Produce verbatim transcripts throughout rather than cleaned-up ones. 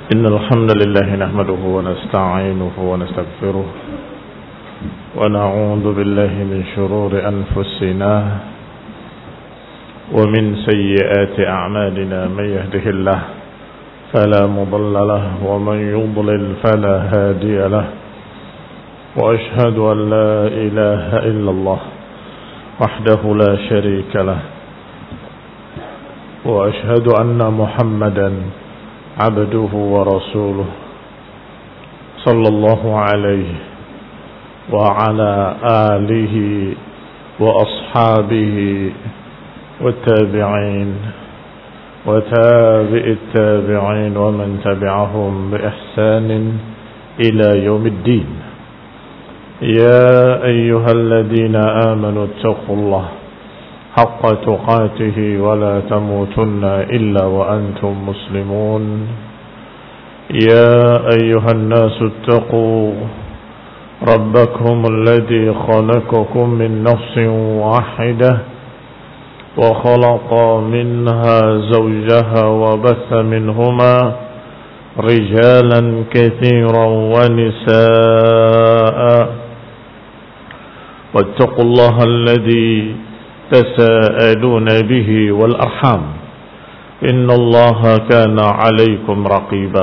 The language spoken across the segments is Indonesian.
إن الحمد لله نحمده ونستعينه ونستغفره ونعوذ بالله من شرور أنفسنا ومن سيئات أعمالنا من يهده الله فلا مضل له ومن يضلل فلا هادي له وأشهد أن لا إله إلا الله وحده لا شريك له وأشهد أن محمدا عبده ورسوله صلى الله عليه وعلى آله وأصحابه والتابعين وتابع التابعين ومن تبعهم بإحسان إلى يوم الدين. يا أيها الذين آمنوا اتقوا الله حق تقاته ولا تموتن إلا وأنتم مسلمون. يا أيها الناس اتقوا ربكم الذي خلقكم من نفس واحدة وخلق منها زوجها وبث منهما رجالا كثيرا ونساء واتقوا الله الذي تساءلون به والأرحام إن الله كان عليكم رقيبا.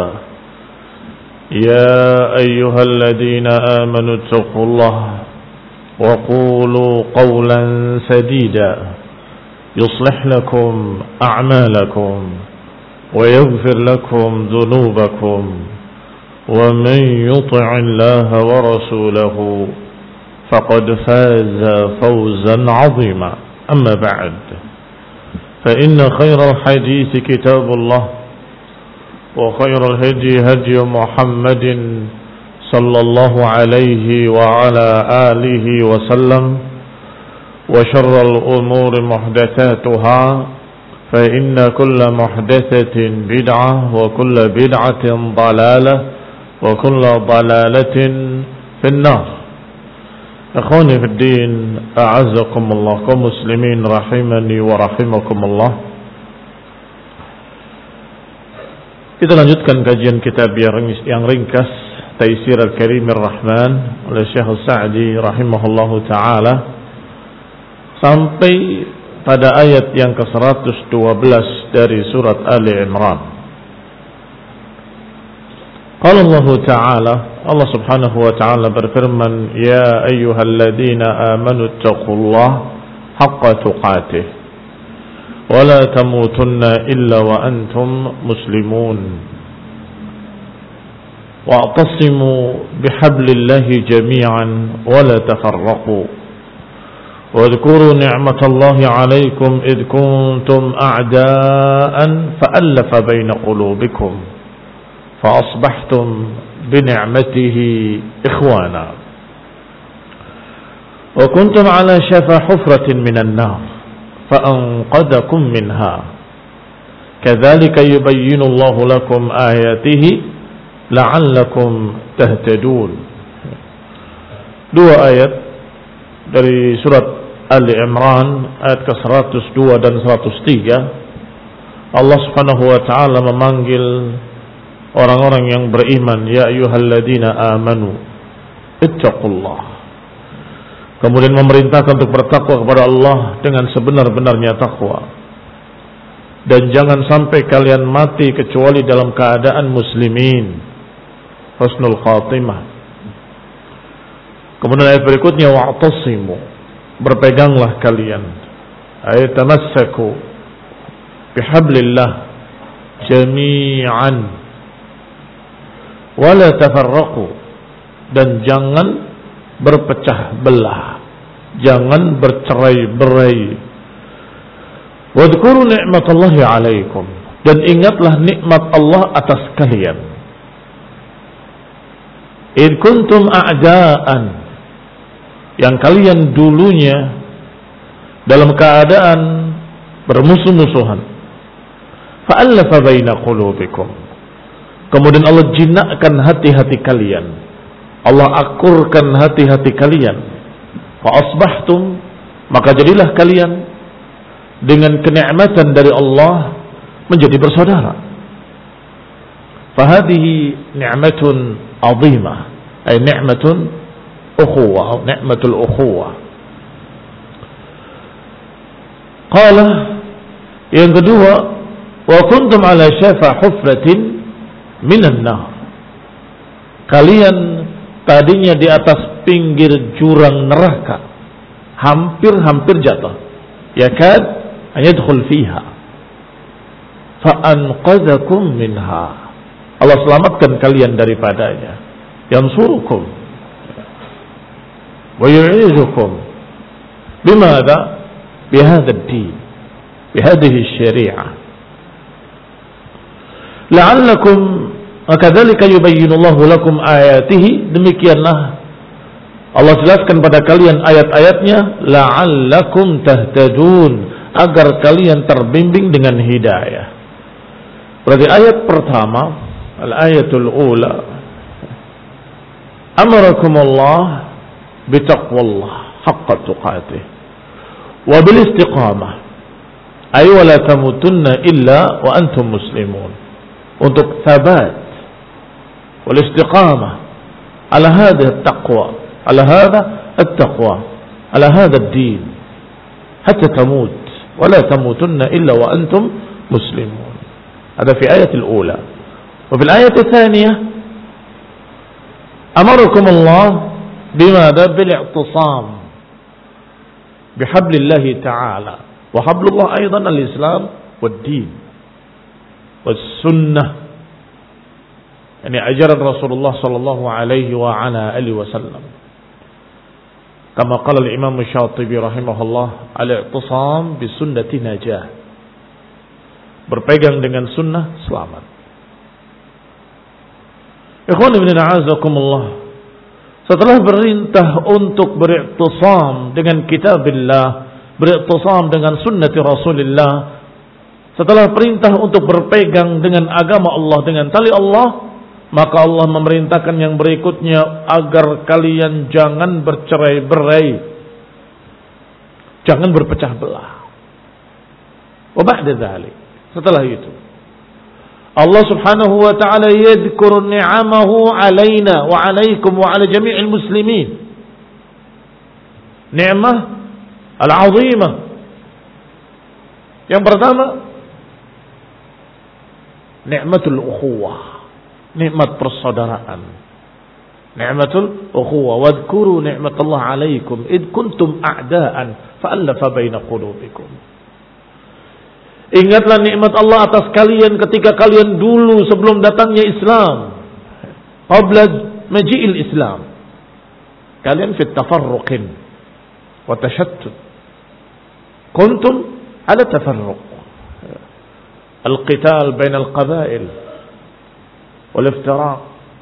يا أيها الذين آمنوا اتقوا الله وقولوا قولا سديدا يصلح لكم أعمالكم ويغفر لكم ذنوبكم ومن يطع الله ورسوله فقد فاز فوزا عظيما. أما بعد فإن خير الحديث كتاب الله وخير الهدي هدي محمد صلى الله عليه وعلى آله وسلم وشر الأمور محدثاتها فإن كل محدثة بدعة وكل بدعة ضلالة وكل ضلالة في النار. Akhwani fi din, a'azzakumullah, kaum muslimin rahimani wa rahimakumullah. Kita lanjutkan kajian kitab yang ringkas Taisir Al-Karim Ar-Rahman oleh Syekh Sa'di rahimahullahu taala sampai pada ayat yang ke seratus dua belas dari surat Ali Imran. Qala Allah Ta'ala, Allah Subhanahu wa ta'ala berfirman, ya ayyuhalladzina amanu ittaqullaha haqqa tuqatih wa la tamutunna illa wa antum muslimun wa'tasimu bihablillahi jami'an wa la tafarraqu wadhkuru ni'matallahi 'alaykum idh kuntum a'da'an fa'alafa baina qulubikum فأصبحتم بنعمته إخوانا وكنتم على شفا حفرة من النار فأنقذكم منها كذلك يبين الله لكم آياته لعلكم تهتدون. Dua ayat dari surat Ali Imran ayat ke seratus dua dan seratus tiga. Allah Subhanahu wa taala memanggil orang-orang yang beriman, ya ayyuhalladzina amanu ittaqullah. Kemudian memerintahkan untuk bertakwa kepada Allah dengan sebenar-benarnya takwa. Dan jangan sampai kalian mati kecuali dalam keadaan muslimin, husnul khatimah. Kemudian ayat berikutnya, wa'tasimu, berpeganglah kalian, ay tamassaku bihablillah jami'an wala tafarraqu, dan jangan berpecah belah, jangan bercerai-berai. Wadhkuru ni'matallahi 'alaikum, dan ingatlah nikmat Allah atas kalian. Id kuntum a'da'an, yang kalian dulunya dalam keadaan bermusuh-musuhan. Fa'alafa baina qulubikum, kemudian Allah jinakkan hati-hati kalian, Allah akurkan hati-hati kalian. Fa asbahtum, maka jadilah kalian dengan kenikmatan dari Allah menjadi bersaudara. Fahadihi ni'matun azimah, ay ni'matun ukhuwah, atau ni'matul ukhuwah. Qala, yang kedua, wa kuntum ala syafa hufratin minan nar. Kalian tadinya di atas pinggir jurang neraka, hampir-hampir jatuh. Yakad ayadkhul fiha. Fa anqadhakum minha. Allah selamatkan kalian daripadanya. Yansurukum wa yu'izukum. Bimadha? Bihadha ad-din, bihadhihi asy-syari'ah. La'allakum wakadzalika yubayyinullahu lakum ayatihi. Demikianlah Allah jelaskan pada kalian ayat-ayatnya, la'allakum tahtadun, agar kalian terbimbing dengan hidayah. Berarti ayat pertama, al-ayatul ula, amarakumullah bitaqwallah haqqa tuqatih wa bil istiqamah, ay wa la tamutunna illa wa antum muslimun. Untuk thabat wal istiqamah ala hadha at-taqwa, ala hadha at-taqwa, ala hadha ad-din, hatta tamut wa la tamutunna illa wa antum muslimun. Hada fi ayat al-ula. Wa fil ayat ats-tsaniyah amarakum Allah bimadha bil i'tisam bihablillah ta'ala, wa hablullah aidan al-islam wad-din was-sunnah. Ini ajaran Rasulullah sallallahu alaihi wa ala alihi wasallam. Kama qala al-Imam Syatibi rahimahullah, al-i'tisam bi sunnati najah. Berpegang dengan sunnah selamat. Ikhwan ibn a'azakumullah, setelah perintah untuk beriktisam dengan kitabillah, beriktisam dengan sunnati Rasulullah, setelah perintah untuk berpegang dengan agama Allah, dengan tali Allah, maka Allah memerintahkan yang berikutnya agar kalian jangan bercerai-berai, jangan berpecah belah. Wa ba'da dzalik, setelah itu Allah subhanahu wa ta'ala yadhkuru ni'amahu alaina wa alaikum wa ala jami'il muslimin. Ni'mah al-azimah. Yang pertama, ni'matul ukhuwah, nikmat persaudaraan. Ni'matul ukhuwah. Wadhkuru ni'matallah alaikum id kuntum a'da'an fa'allafa baina qulubikum. Ingatlah nikmat Allah atas kalian ketika kalian dulu sebelum datangnya Islam, qabla maji'il Islam, kalian fit tafarruqin wa tashattut, kuntum ala tafarruq, al-qital bain al-qabail wal iftiraq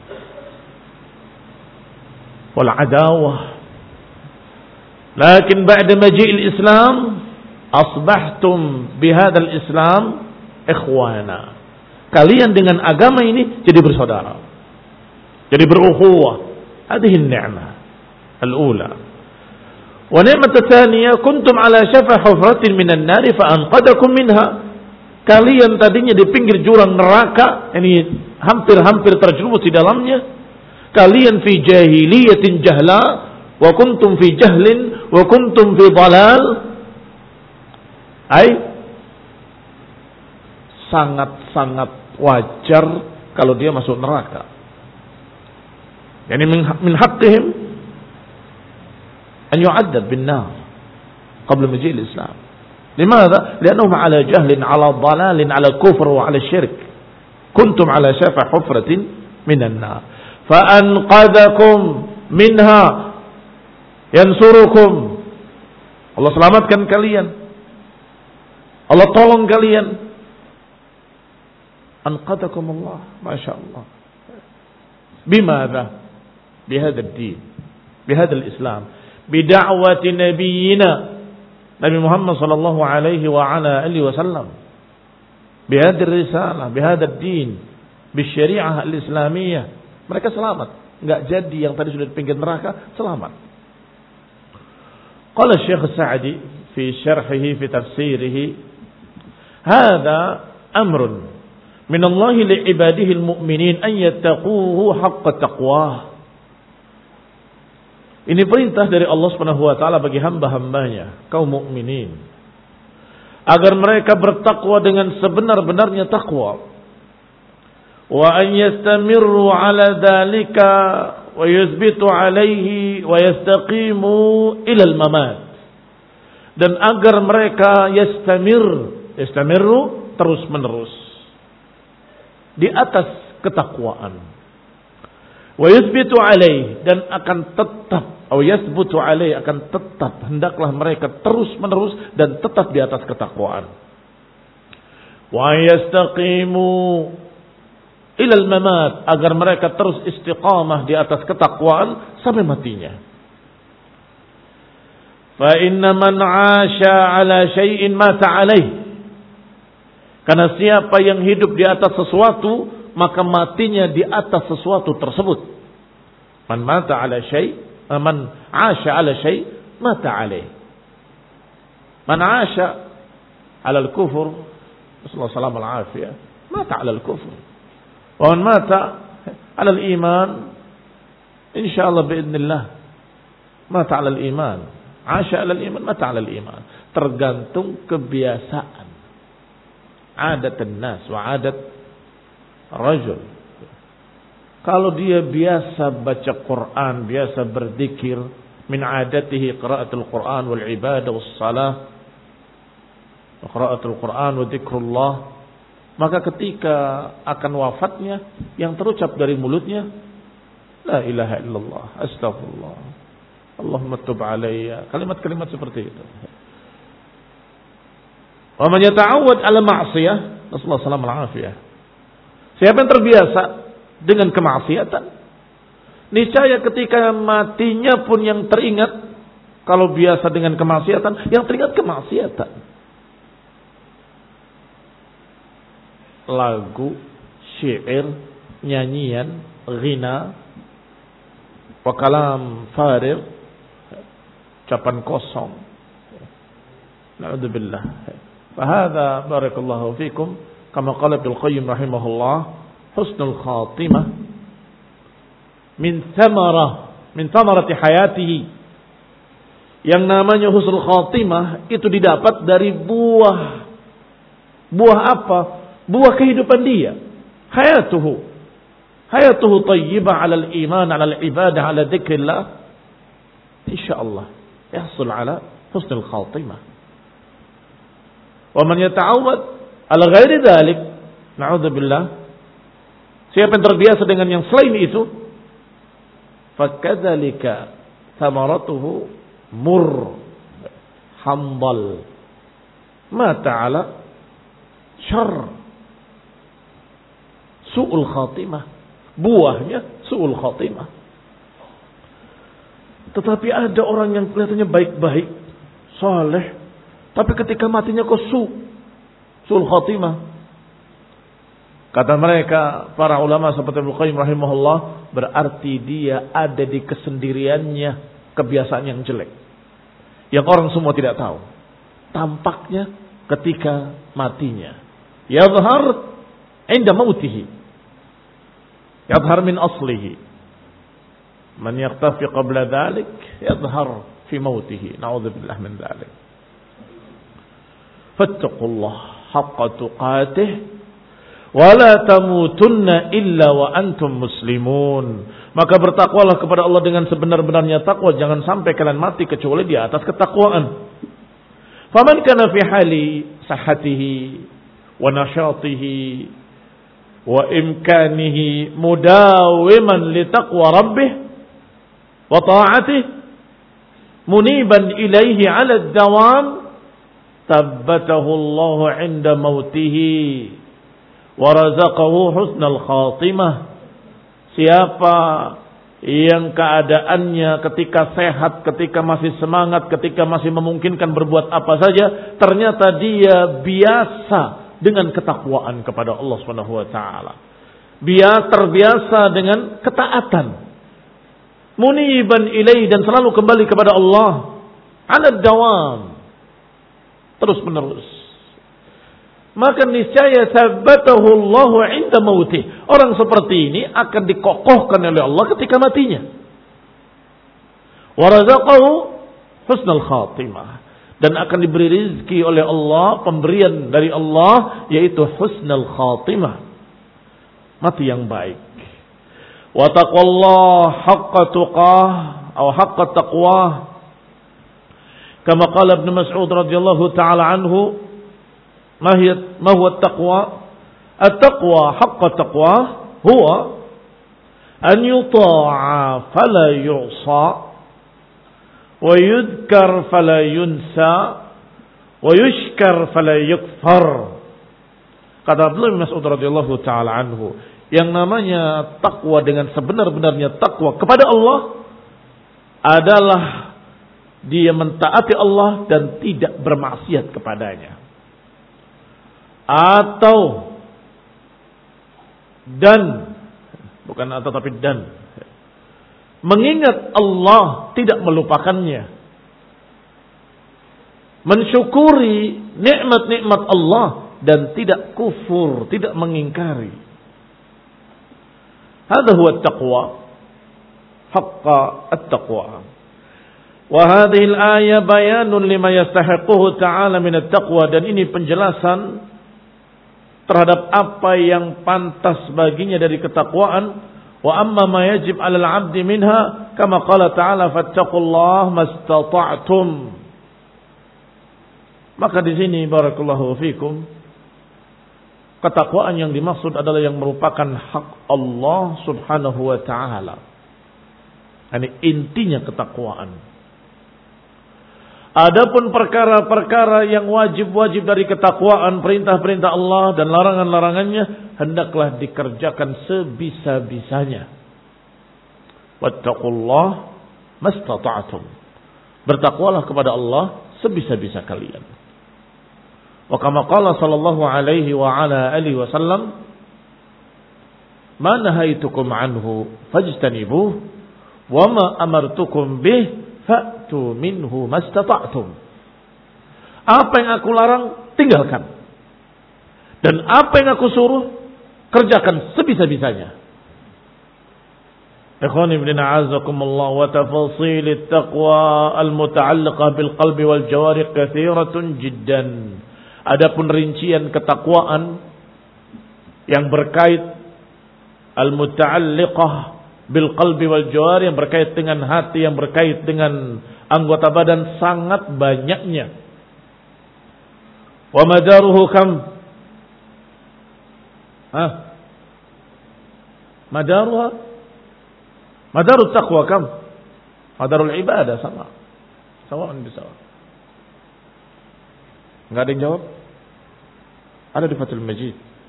wal adawah. Lakin ba'da maji'il Islam asbahtum bihadzal Islam ikhwana. Kalian dengan agama ini jadi bersaudara, jadi berukhuwah. Hadhihi an-ni'mah al-ula. Wa ni'mah ats-tsaniyah kuntum ala syafa hufratin minan nar fa anqadakum minha. Kalian tadinya di pinggir jurang neraka, ini hampir-hampir terjerumus di dalamnya. Kalian fi jahiliyatin jahla wa kuntum fi jahlin wa kuntum fi dhalal. Ay, sangat-sangat wajar kalau dia masuk neraka. Yani min, min haqqihim an yu'addab bin nar qabla maji'il Islam. Limadha? Li'annahum ala jahlin, ala dhalalin, ala kufr wa ala syirk. Kuntum ala syafa hufratin minan nar. Fa anqadakum minha yansurukum. Allah selamatkan kalian. Allah tolong kalian. Anqadakum Allah, masya Allah. Bimadha? Bihadha ad-din, bihadha al-Islam, bida'wati nabiyyina Nabi Muhammad sallallahu alaihi wa ala alihi wasallam, bihadha risalah, bihadha ad-din, bisyari'ah al-islamiyah. Mereka selamat, enggak jadi yang tadi sudah di pinggir neraka, selamat. Qala Syekh Sa'di fi syarhihi fi tafsirihi, hadza amrun minallahi li'ibadihi al-mu'minin an yattaquhu haqqa taqwah. Ini perintah dari Allah Subhanahu wa taala bagi hamba-hambanya, kaum mukminin, agar mereka bertakwa dengan sebenar-benarnya takwa. Wa an yastamirru ala dzalika wa yuthbitu alaihi wa yastaqimu ila al-mamat. Dan agar mereka yastamir, yastamirru terus-menerus di atas ketakwaan. Wa yuthbitu alaihi, dan akan tetap, atau yathbutu alaihi, akan tetap, hendaklah mereka terus-menerus dan tetap di atas ketakwaan. Wa yastaqimu ilal mamat, agar mereka terus istiqamah di atas ketakwaan sampai matinya. Fa inna man 'asha 'ala syai'in mata 'alaih. Karena siapa yang hidup di atas sesuatu, maka matinya di atas sesuatu tersebut. Man mata 'ala syai', man 'asha 'ala syai' mata 'alaih. Man 'asha 'ala al-kufr, sallallahu alaihi wasallam, mata 'ala al-kufr. Wa man mata 'ala al-iman, insyaallah biidznillah, mata 'ala al-iman. 'Asha 'ala al-iman, mata 'ala al-iman. Tergantung kebiasaan. Adat an-nas wa adat rajul. Kalau dia biasa baca Quran, biasa berzikir, min adatihi qiraatul Quran wal ibadah was salah, qiraatul Quran wa dzikrullah, maka ketika akan wafatnya yang terucap dari mulutnya la ilaha illallah, astaghfirullah, Allahumma tub alayya, kalimat-kalimat seperti itu. Wa man yata'awwad 'ala ma'siyah, nasallahu alaihi wasallam. Siapa yang terbiasa dengan kemaksiatan, niscaya ketika matinya pun yang teringat, kalau biasa dengan kemaksiatan, yang teringat kemaksiatan. Lagu, syair, nyanyian, ghina, wa kalam farid, ucapan kosong. Na'udzubillah. Fahadha barakallahu fikum, kama qala Ibnu Qayyim rahimahullah, husnul khatimah min thamarah min thamarati hayatihi. Yang namanya husnul khatimah itu didapat dari buah. Buah apa? Buah kehidupan dia. Hayatuhu. Hayatuhu tayyibah 'ala al-iman, 'ala al-ibadah, 'ala dzikrillah. Insyaallah yahsul 'ala husnul khatimah. Wa man yata'awwad 'ala ghairi dzalik, na'udzubillah, siapa yang terbiasa dengan yang selain itu, fakadzalika thamaratuhu mur hambal ma ta'ala syarr, su'ul khatimah, buahnya su'ul khatimah. Tetapi ada orang yang kelihatannya baik-baik, saleh, tapi ketika matinya kok su su'ul khatimah. Kata mereka, para ulama seperti Ibnu Qayyim rahimahullah, berarti dia ada di kesendiriannya kebiasaan yang jelek, yang orang semua tidak tahu. Tampaknya ketika matinya, yadhhar inda mautihi, yadhhar min aslihi. Man yakhtafi qabla dhalik, yadhhar fi mautihi. Na'udzubillah min dhalik. Fattaqullah haqqa tuqatih wala tamutunna illa wa antum muslimun. Maka bertakwalah kepada Allah dengan sebenar-benarnya takwa, jangan sampai kalian mati kecuali di atas ketakwaan. Faman kana fi hali sahhatihi wa nashatihi wa imkanihi mudawiman li taqwa rabbih wa ta'atih muniban ilaihi 'ala ad-dawam, tabbatahu Allah 'inda mautihi warazaqahu husnal khatimah. Siapa yang keadaannya ketika sehat, ketika masih semangat, ketika masih memungkinkan berbuat apa saja, ternyata dia biasa dengan ketakwaan kepada Allah Subhanahu wa taala. Biasa terbiasa dengan ketaatan. Muniban ilaihi, dan selalu kembali kepada Allah. 'Ala dawam, terus menerus. maka niscaya sabatahu Allahu 'inda mautih. Orang seperti ini akan dikokohkan oleh Allah ketika matinya. Wa razaqahu husnul khatimah, dan akan diberi rezeki oleh Allah, pemberian dari Allah yaitu husnul khatimah, mati yang baik. Wa taqwallaha haqqa tuqah atau haqqa taqwah, kama qala Ibnu Mas'ud radhiyallahu taala anhu, ma hiya ma huwa at-taqwa? At-taqwa haqqa taqwa huwa an yuta'a fala yu'sa wa yudhkar fala yunsa wa yushkar fala yukfar. Kata Abdullah bin Mas'ud radhiyallahu taala anhu, yang namanya takwa dengan sebenar-benarnya takwa kepada Allah adalah dia mentaati Allah dan tidak bermaksiat kepadanya. Atau dan bukan atau tapi dan mengingat Allah, tidak melupakannya, mensyukuri nikmat-nikmat Allah dan tidak kufur, tidak mengingkari. Hadza huwa at-taqwa, haqqa at-taqwa. Wa hadhihi al-ayah bayanun lima yastahiquhu ta'ala min at-taqwa, dan ini penjelasan terhadap apa yang pantas baginya dari ketakwaan. Wa amma ma yajib 'alal 'abdi minha kama qala ta'ala fattaqullaha mastata'tum. Maka di sini barakallahu fikum, ketakwaan yang dimaksud adalah yang merupakan hak Allah Subhanahu wa taala. Ini intinya ketakwaan. Adapun perkara-perkara yang wajib-wajib dari ketakwaan, perintah-perintah Allah dan larangan-larangannya, hendaklah dikerjakan sebisa-bisanya. Wattaqullah mastata'tum. Bertakwalah kepada Allah sebisa-bisa kalian. Wa kama qala sallallahu alaihi wa ala alihi wasallam, ma nahaitukum anhu fajtanibuh wa ma amartukum bih fa'tu minhu mastata'tum. Apa yang aku larang, tinggalkan. Dan apa yang aku suruh, kerjakan sebisa-bisanya. Ikhwani ibn a'azakumullah, wa tafasil at-taqwa al-muta'alliqah bil qalbi wal jawarih kathiratun jiddan. Adapun rincian ketakwaan yang berkait al-muta'alliqah bil qalbi wal jawari, yang berkait dengan hati, yang berkait dengan anggota badan, sangat banyaknya. Wa madaruhu kam? Hah? Madaruha? Madarut taqwa kam? Madarul ibadah sama. Sawa'un bisawa. Enggak ada yang jawab? Ada di Fathul Majid.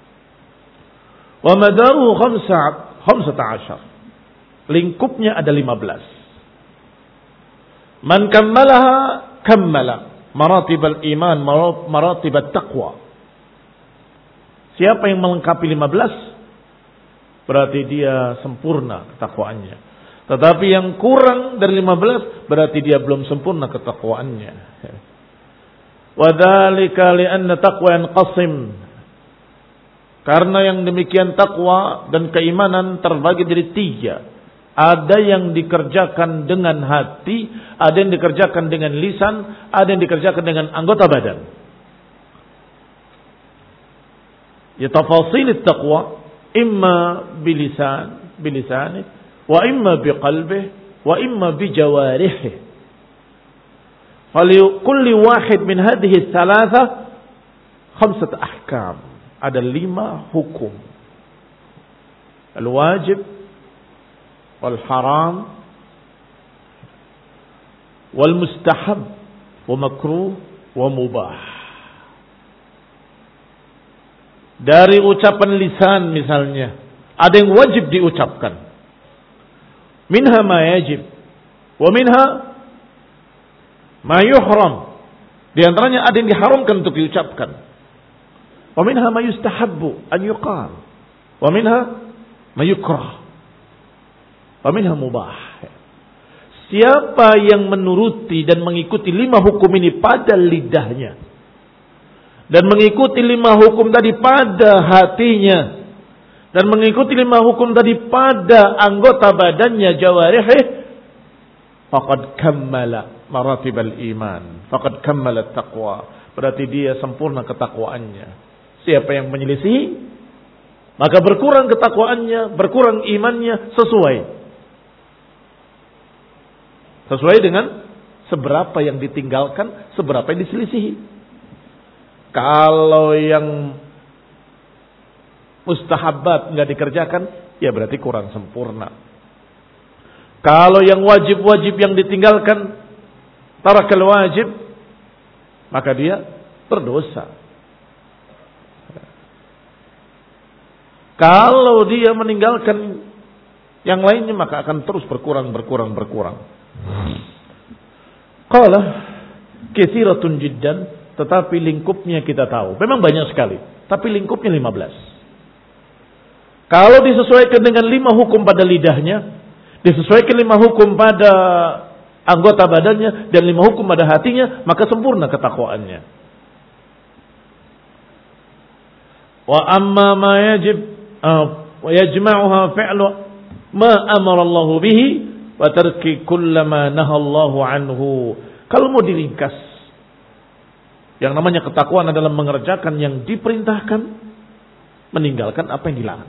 Wa madaruhu khamsa khamsata ashar. Lingkupnya ada lima belas. Man kammalaha kammala maratibal iman, maratibat taqwa. Siapa yang melengkapi lima belas, berarti dia sempurna ketakwaannya. Tetapi yang kurang dari lima belas, berarti dia belum sempurna ketakwaannya. Wa dzalika li'anna taqwa yanqasim. Karena yang demikian takwa dan keimanan terbagi jadi tiga. Ada yang dikerjakan dengan hati, ada yang dikerjakan dengan lisan, ada yang dikerjakan dengan anggota badan. Ya tafasil taqwa imma bilisan, bilisanih, wa imma biqalbih, wa imma bijawarihih. Falikulli wahid min hadhihi thalatha khamsat ahkam. Ada lima hukum. Al-wajib, wal-haram, wal-mustahab, wa-makruh, wa-mubah. Dari ucapan lisan misalnya, ada yang wajib diucapkan. Minha ma yajib, wa minha ma yuhram. Di antaranya ada yang diharamkan untuk diucapkan. Wa minha ma yustahabbu an yuqal. Wa minha ma yukrah. Wa minha mubah. Siapa yang menuruti dan mengikuti lima hukum ini pada lidahnya, dan mengikuti lima hukum tadi pada hatinya, dan mengikuti lima hukum tadi pada anggota badannya, jawarihih, faqad kammala maratibal iman, faqad kammala taqwa. Berarti dia sempurna ketakwaannya. Siapa yang menyelisihi, maka berkurang ketakwaannya, berkurang imannya sesuai. Sesuai dengan seberapa yang ditinggalkan, seberapa yang diselisihi. Kalau yang mustahabat nggak dikerjakan, ya berarti kurang sempurna. Kalau yang wajib-wajib yang ditinggalkan, tarakal wajib, maka dia berdosa. Kalau dia meninggalkan yang lainnya, maka akan terus berkurang, berkurang, berkurang. Qala katsiratun jiddan. Tetapi lingkupnya kita tahu. Memang banyak sekali. Tapi lingkupnya lima belas. Kalau disesuaikan dengan lima hukum pada lidahnya, disesuaikan lima hukum pada anggota badannya, dan lima hukum pada hatinya, maka sempurna ketakwaannya. Wa amma ma yajib wa yajma'uha fi'lu ma amara Allah bihi wa tarki kullama nahallahu anhu. Kalau mau diringkas, yang namanya ketakwaan adalah mengerjakan yang diperintahkan, meninggalkan apa yang dilarang.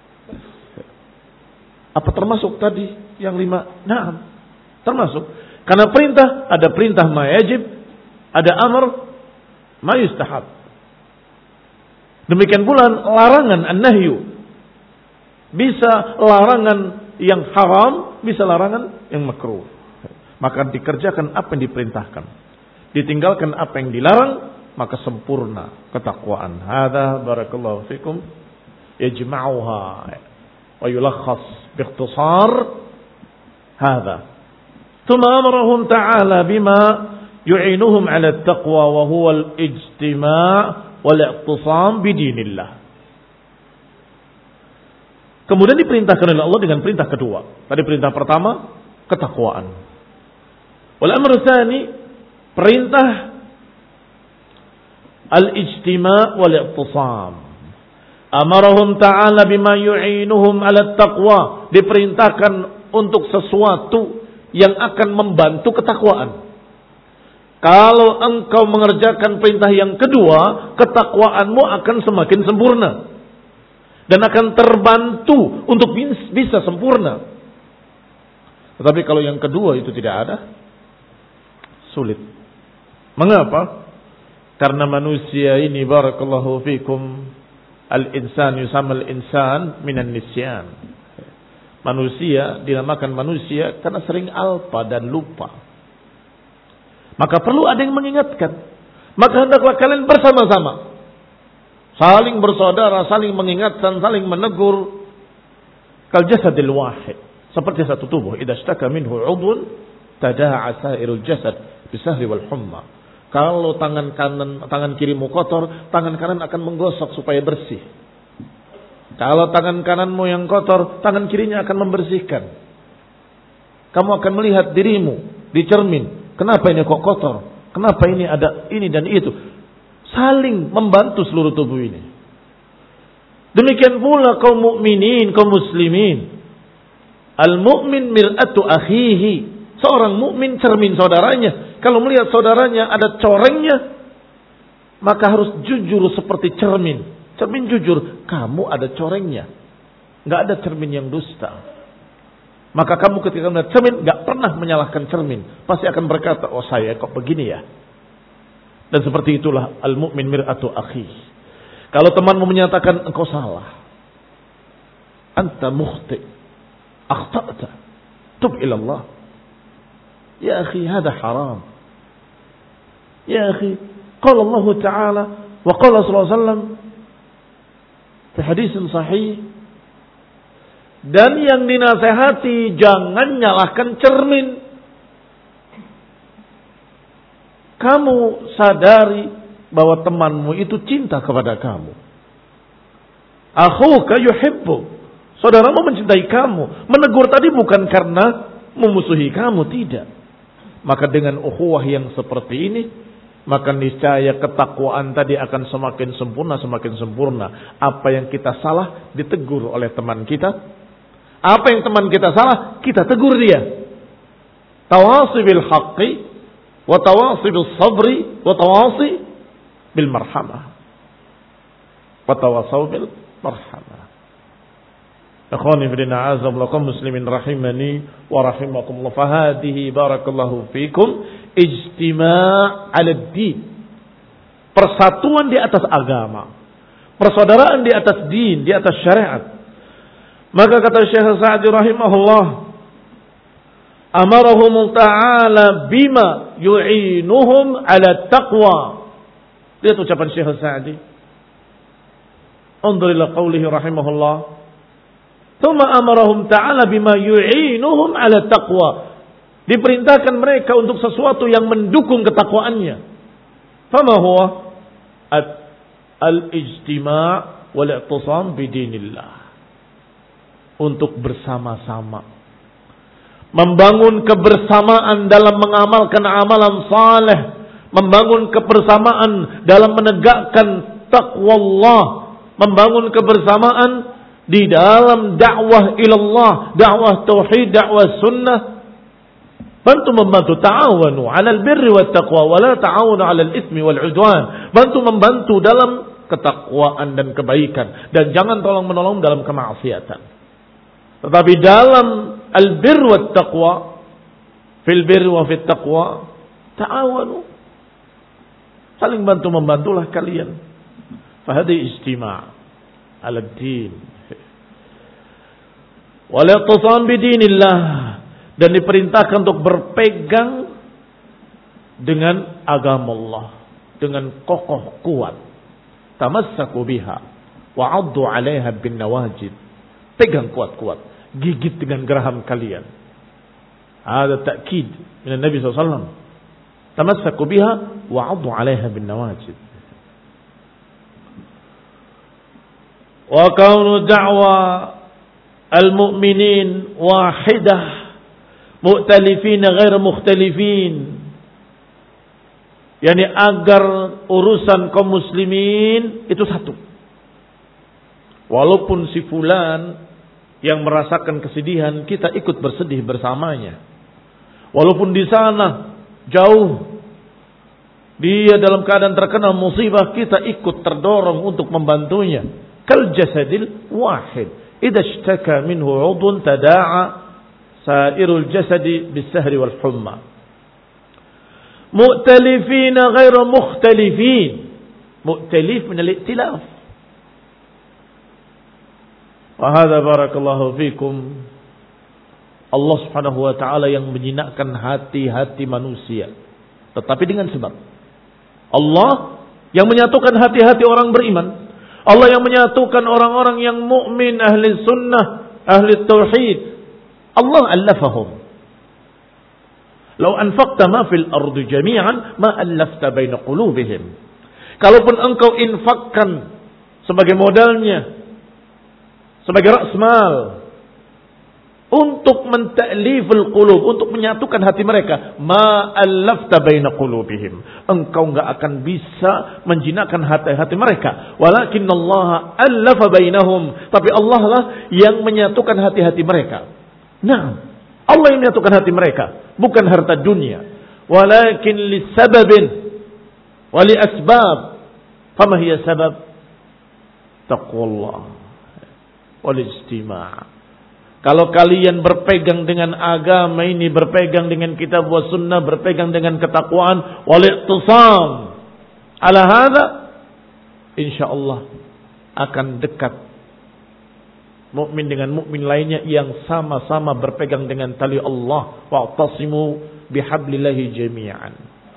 Apa termasuk tadi yang lima? Naam, termasuk. Karena perintah, ada perintah ma yajib, ada amr ma yustahab. Demikian pula larangan an-nahyu. Bisa larangan yang haram, bisa larangan yang makruh. Maka dikerjakan apa yang diperintahkan, ditinggalkan apa yang dilarang, maka sempurna ketakwaan. Hadza barakallahu fikum yajma'uha wa yulakhas biikhtisar hadza. Thumma amarahum ta'ala bima yu'inuhum 'ala at-taqwa wa huwa al-ijtima' wal i'tisam bidinillah. Kemudian diperintahkan oleh Allah dengan perintah kedua. Tadi perintah pertama ketakwaan. Wal amru tsani, perintah al-ijtima' wal i'tisam. Amarahum ta'ala bima yu'inuhum 'ala taqwa, diperintahkan untuk sesuatu yang akan membantu ketakwaan. Kalau engkau mengerjakan perintah yang kedua, ketakwaanmu akan semakin sempurna dan akan terbantu untuk bisa sempurna. Tetapi kalau yang kedua itu tidak ada, sulit. Mengapa? Karena manusia ini barakallahu fikum, al-insan yusamma al-insan minan nisyan. Manusia dinamakan manusia karena sering alpa dan lupa. Maka perlu ada yang mengingatkan. Maka hendaklah kalian bersama-sama, saling bersaudara, saling mengingatkan, saling menegur. Kal jasadil wahid, seperti satu tubuh. Idza ishtaka minhu 'udhun tada'a sa'irul jasad bisahri wal humma. Kalau tangan kanan, tangan kirimu kotor, tangan kanan akan menggosok supaya bersih. Kalau tangan kananmu yang kotor, tangan kirinya akan membersihkan. Kamu akan melihat dirimu di cermin. Kenapa ini kok kotor? Kenapa ini ada ini dan itu? Saling membantu seluruh tubuh ini. Demikian pula kaum mukminin, kaum muslimin. Al-mu'min mir'atu akhihi. Seorang mukmin cermin saudaranya. Kalau melihat saudaranya ada corengnya, maka harus jujur seperti cermin. Cermin jujur, kamu ada corengnya. Enggak ada cermin yang dusta. Maka kamu ketika melihat cermin, enggak pernah menyalahkan cermin. Pasti akan berkata, oh saya kok begini ya. Dan seperti itulah al-mu'min mir'atu akhi. Kalau temanmu menyatakan engkau salah, anta mukhti, akhta'ta, tub ila Allah. Ya akhi, hada haram. Ya akhi, qala Allah Ta'ala wa qala sallallahu alaihi wasallam fi hadis sahih. Dan yang dinasehati, jangan nyalahkan cermin. Kamu sadari bahwa temanmu itu cinta kepada kamu. Akhuka yuhibbu. Saudaramu mencintai kamu. Menegur tadi bukan karena memusuhi kamu, tidak. Maka dengan ukhuwah yang seperti ini, maka niscaya ketakwaan tadi akan semakin sempurna, semakin sempurna. Apa yang kita salah ditegur oleh teman kita. Apa yang teman kita salah, kita tegur dia. Tawasi bil haqqi wa tawasi bil sabri wa tawasi bil marhamah. Wa tawasaw bil marhamah. Ikhwani fillah, a'azzakumullah muslimin rahimani wa rahimakumullah. Fahadihi barakallahu fikum ijtima' 'ala ad-din. Persatuan di atas agama. Persaudaraan di atas din, di atas syariat. Maka kata Syekh Sa'di rahimahullah, amarahum ta'ala bima yu'inuhum 'ala taqwa. Lihat ucapan Syekh Sa'di. Unzur ila qawlihi rahimahullah. Tsumma amarahum ta'ala bima yu'inuhum 'ala taqwa. Diperintahkan mereka untuk sesuatu yang mendukung ketakwaannya. Fama huwa al-ijtima' wal i'tisam bidinillah. Untuk bersama-sama membangun kebersamaan dalam mengamalkan amalan saleh, membangun kebersamaan dalam menegakkan taqwa Allah, membangun kebersamaan di dalam dakwah ilallah, dakwah tauhid, dakwah sunnah. Bantu membantu, ta'awanu 'alal birri wat taqwa wa la ta'awanu 'alal itsmi wal 'udwan. Bantu membantu dalam ketakwaan dan kebaikan, dan jangan tolong-menolong dalam kemaksiatan. Tetapi dalam al-birr wat taqwa, fil birri wa fit taqwa, ta'awanu. Saling bantu membantulah kalian. Fa hadhihi ijtima' 'ala ad-din. Wal-i'tisam bidinillah, dan diperintahkan untuk berpegang dengan agama Allah dengan kokoh kuat. Tamassaku biha wa 'addu 'alaiha bin nawajid. Pegang kuat-kuat, gigit dengan geraham kalian. Ada ta'kid min Nabi sallallahu alaihi wasallam. Tamassaku biha wa 'addu 'alaiha bin nawajid. Wa kaunu da'wa al-mu'minin wahidah mu'talifin ghair mukhtalifin, yani agar urusan kaum muslimin itu satu, walaupun si fulan yang merasakan kesedihan kita ikut bersedih bersamanya, walaupun di sana jauh dia dalam keadaan terkena musibah kita ikut terdorong untuk membantunya. Kal jasadil wahid idza ishtaka minhu 'udhun tada'a sairul jasadi bis-sahri wal humma. Mu'talifina ghairu mukhtalifin. Mu'talif min al-i'tilaf. Wa hadha barakallahu fikum. Allah Subhanahu wa taala yang menjinakkan hati-hati manusia, tetapi dengan sebab. Allah yang menyatukan hati-hati orang beriman. Allah yang menyatukan orang-orang yang mukmin, ahli sunnah, ahli tauhid. Allah allafahum. Lau anfaqta ma fil ardi jami'an ma allafta baina qulubihim. Kalaupun engkau infakkan sebagai modalnya, sebagai rasmal untuk menta'liful qulub, untuk menyatukan hati mereka, ma allafta baina qulubihim. Engkau enggak akan bisa menjinakkan hati-hati mereka. Walakinallaha allafa bainahum. Tapi Allah lah yang menyatukan hati-hati mereka. Nah, Allah yang menyatukan hati mereka, bukan harta dunia. Walakin li sababin wa li asbab. Fama hiya sabab? Taqwallah wal ijtima'. Kalau kalian berpegang dengan agama ini, berpegang dengan kitab wa sunnah, berpegang dengan ketakwaan, wal-i'tisam ala hadza, insyaallah akan dekat mukmin dengan mukmin lainnya yang sama-sama berpegang dengan tali Allah. Wa'tasimu bihablillahi jami'an.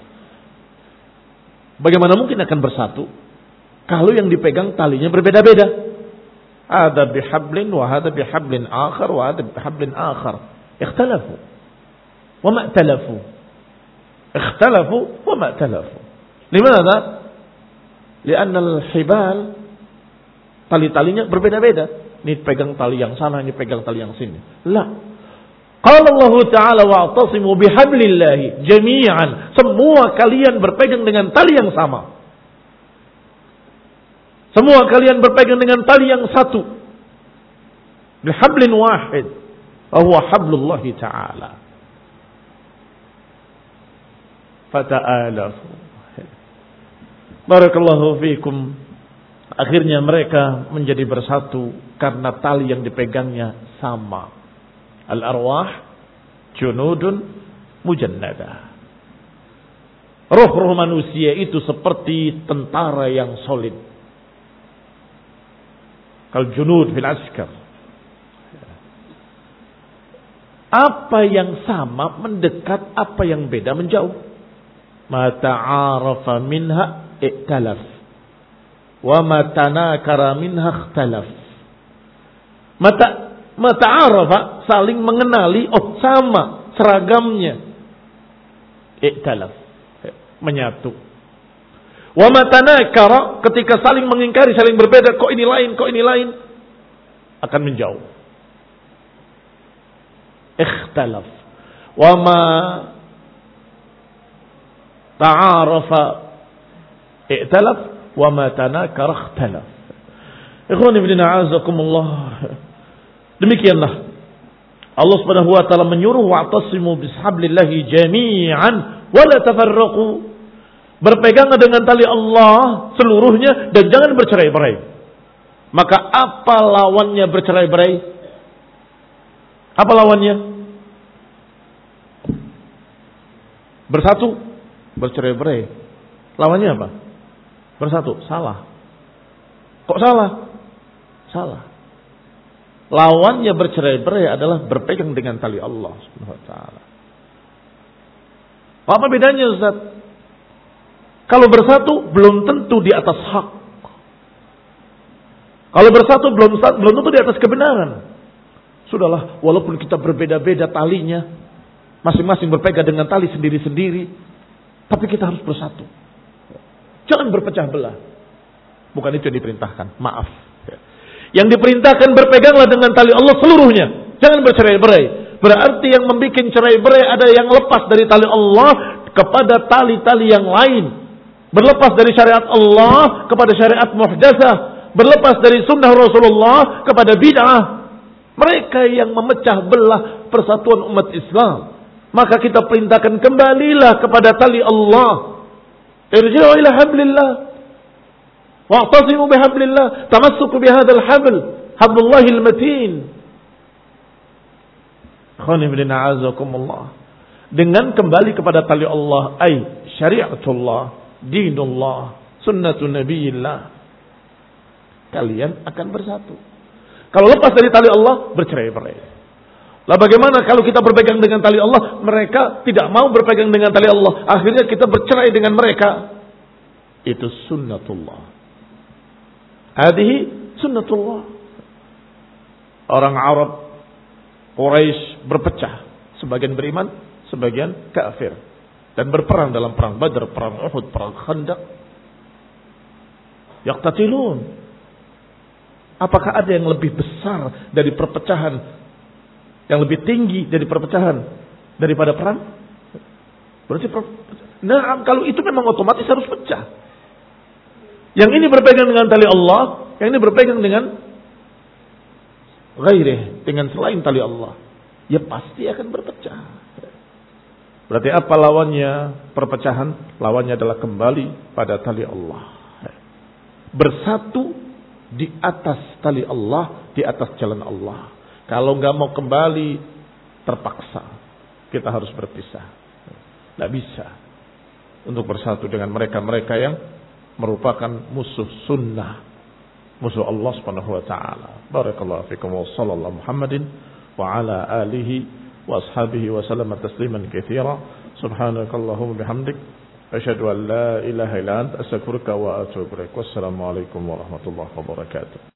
Bagaimana mungkin akan bersatu kalau yang dipegang talinya berbeda-beda? Ada bihablin wa hada bihablin akhar wa hada bihablin akhar. Ikhtalafu wa ma ikhtalafu. Ikhtalafu wa ma ikhtalafu. Limadha? Lianna al-hibal, tali-talinya berbeda-beda. Ini pegang tali yang sana, ini pegang tali yang sini. La. Qala Allah Ta'ala wa'tasimu bihablillahi jami'an. Semua kalian berpegang dengan tali yang sama. Semua kalian berpegang dengan tali yang satu. Bihablin wahid. Wa huwa hablullahi ta'ala. Fata'alafu. Barakallahu fikum. Akhirnya mereka menjadi bersatu karena tali yang dipegangnya sama. Al-arwah junudun mujannada. Roh-roh manusia itu seperti tentara yang solid. Kal junud fil askar. Apa yang sama mendekat, apa yang beda menjauh. Ma ta'arafa minha iktalaf. Wa ma tanakara minha ikhtalaf. Mata mata'arafa saling mengenali, oh sama seragamnya. Iktalaf, menyatu. Wa ma tanakara ketika saling mengingkari, saling berbeda, kok ini lain, kok ini lain, akan menjauh. Ikhtalaf. Wa ma ta'arafa iktalaf. Wa ma tanakara ikhtalaf. Ikhwan ibn a'azakumullah. Demikianlah Allah Subhanahu wa taala menyuruh wa'tasimu bishablillahi jami'an wa la tafarraqu. Berpegang dengan tali Allah seluruhnya dan jangan bercerai-berai. Maka apa lawannya bercerai-berai? Apa lawannya? Bersatu, bercerai-berai. Lawannya apa? Bersatu, salah. Kok salah? Salah. Lawannya bercerai-berai adalah berpegang dengan tali Allah Subhanahu wa taala. Apa bedanya, Ustaz? Kalau bersatu belum tentu di atas hak. Kalau bersatu belum belum tentu di atas kebenaran. Sudahlah, walaupun kita berbeda-beda talinya, masing-masing berpegang dengan tali sendiri-sendiri, tapi kita harus bersatu. Jangan berpecah belah. Bukan itu yang diperintahkan. Maaf. Yang diperintahkan berpeganglah dengan tali Allah seluruhnya. Jangan bercerai-berai. Berarti yang membuat cerai-berai ada yang lepas dari tali Allah kepada tali-tali yang lain. Berlepas dari syariat Allah kepada syariat muhdatsah. Berlepas dari sunnah Rasulullah kepada bid'ah. Mereka yang memecah belah persatuan umat Islam. Maka kita perintahkan kembalilah kepada tali Allah. Irji'u ila hablillah. Wa'tasimu bihablillah. Tamassuku bihadzal habl. Hablullahil matin. Khani bin a'azakumullah. Dengan kembali kepada tali Allah, ay syariatullah, dinullah, sunnatun nabiyillah, kalian akan bersatu. Kalau lepas dari tali Allah, bercerai-berai. Lah bagaimana kalau kita berpegang dengan tali Allah, mereka tidak mau berpegang dengan tali Allah, akhirnya kita bercerai dengan mereka. Itu sunnatullah. Hadihi sunnatullah. Orang Arab Quraisy berpecah, sebagian beriman, sebagian kafir, dan berperang dalam perang Badar, perang Uhud, perang Khandaq. Yaqtatilun. Apakah ada yang lebih besar dari perpecahan, yang lebih tinggi dari perpecahan daripada perang? Berarti nah, kalau itu memang otomatis harus pecah. Yang ini berpegang dengan tali Allah, yang ini berpegang dengan ghairih, dengan selain tali Allah. Ya pasti akan berpecah. Berarti apa lawannya perpecahan? Lawannya adalah kembali pada tali Allah. Bersatu di atas tali Allah, di atas jalan Allah. Kalau nggak mau kembali, terpaksa kita harus berpisah. Nggak bisa untuk bersatu dengan mereka-mereka yang merupakan musuh sunnah, musuh Allah Subhanahu wa taala. Barakallahu fikum wa sallallahu Muhammadin wa ala alihi wa ashabihi wa sallama tasliman katsira. Subhanakallahumma bihamdik asyhadu an la ilaha illa anta astaghfiruka wa atubu ilaik. Wassalamu alaikum warahmatullahi wabarakatuh.